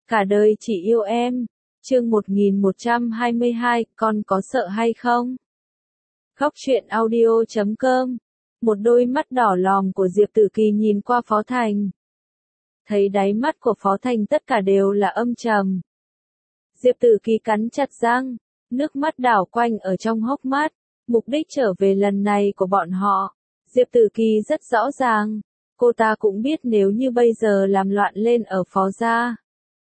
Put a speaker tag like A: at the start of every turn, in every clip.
A: Cả đời chỉ yêu em. Chương 1122, con có sợ hay không? Khóc chuyện audio.com. Một đôi mắt đỏ lòm của Diệp Tử Kỳ nhìn qua Phó Thành. Thấy đáy mắt của Phó Thành tất cả đều là âm trầm. Diệp Tử Kỳ cắn chặt răng, nước mắt đảo quanh ở trong hốc mắt. Mục đích trở về lần này của bọn họ, Diệp Tử Kỳ rất rõ ràng. Cô ta cũng biết nếu như bây giờ làm loạn lên ở Phó gia,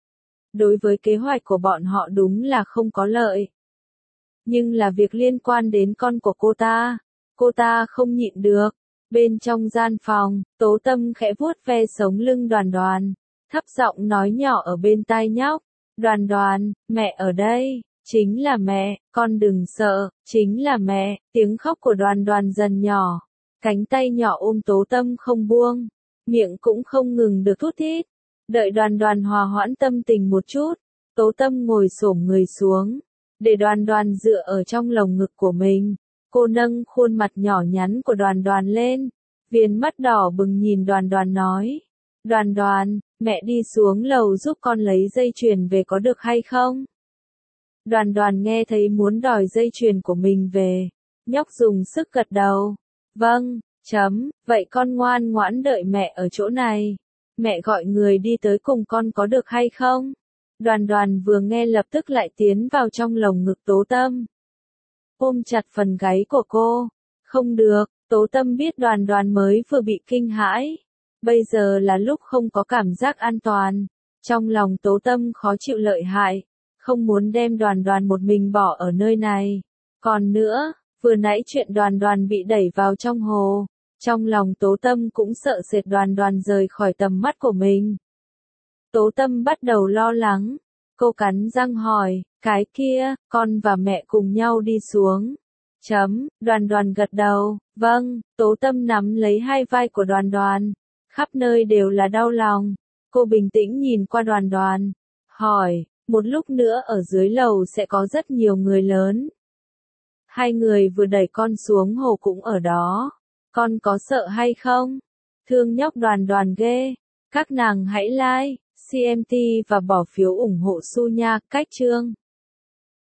A: đối với kế hoạch của bọn họ đúng là không có lợi. Nhưng là việc liên quan đến con của cô ta không nhịn được. Bên trong gian phòng, Tố Tâm khẽ vuốt ve sống lưng Đoàn Đoàn, thấp giọng nói nhỏ ở bên tai nhóc. Đoàn Đoàn, mẹ ở đây, chính là mẹ, con đừng sợ, chính là mẹ. Tiếng khóc của Đoàn Đoàn dần nhỏ, cánh tay nhỏ ôm Tố Tâm không buông, miệng cũng không ngừng được thút thít. Đợi Đoàn Đoàn hòa hoãn tâm tình một chút, Tố Tâm ngồi xổm người xuống, để Đoàn Đoàn dựa ở trong lồng ngực của mình. Cô nâng khuôn mặt nhỏ nhắn của Đoàn Đoàn lên, viền mắt đỏ bừng nhìn Đoàn Đoàn nói. Đoàn Đoàn, mẹ đi xuống lầu giúp con lấy dây chuyền về có được hay không? Đoàn Đoàn nghe thấy muốn đòi dây chuyền của mình về, nhóc dùng sức gật đầu. Vâng, vậy con ngoan ngoãn đợi mẹ ở chỗ này. Mẹ gọi người đi tới cùng con có được hay không? Đoàn Đoàn vừa nghe lập tức lại tiến vào trong lồng ngực Tố Tâm, ôm chặt phần gáy của cô. Không được, Tố Tâm biết Đoàn Đoàn mới vừa bị kinh hãi. Bây giờ là lúc không có cảm giác an toàn. Trong lòng Tố Tâm khó chịu lợi hại, không muốn đem Đoàn Đoàn một mình bỏ ở nơi này. Còn nữa, vừa nãy chuyện Đoàn Đoàn bị đẩy vào trong hồ, trong lòng Tố Tâm cũng sợ sệt Đoàn Đoàn rời khỏi tầm mắt của mình. Tố Tâm bắt đầu lo lắng, cô cắn răng hỏi, cái kia, con và mẹ cùng nhau đi xuống. Đoàn Đoàn gật đầu, vâng. Tố Tâm nắm lấy hai vai của Đoàn Đoàn, khắp nơi đều là đau lòng. Cô bình tĩnh nhìn qua Đoàn Đoàn, hỏi, một lúc nữa ở dưới lầu sẽ có rất nhiều người lớn. Hai người vừa đẩy con xuống hồ cũng ở đó. Con có sợ hay không? Thương nhóc Đoàn Đoàn ghê. Các nàng hãy like, CMT và bỏ phiếu ủng hộ Su nha. Cách chương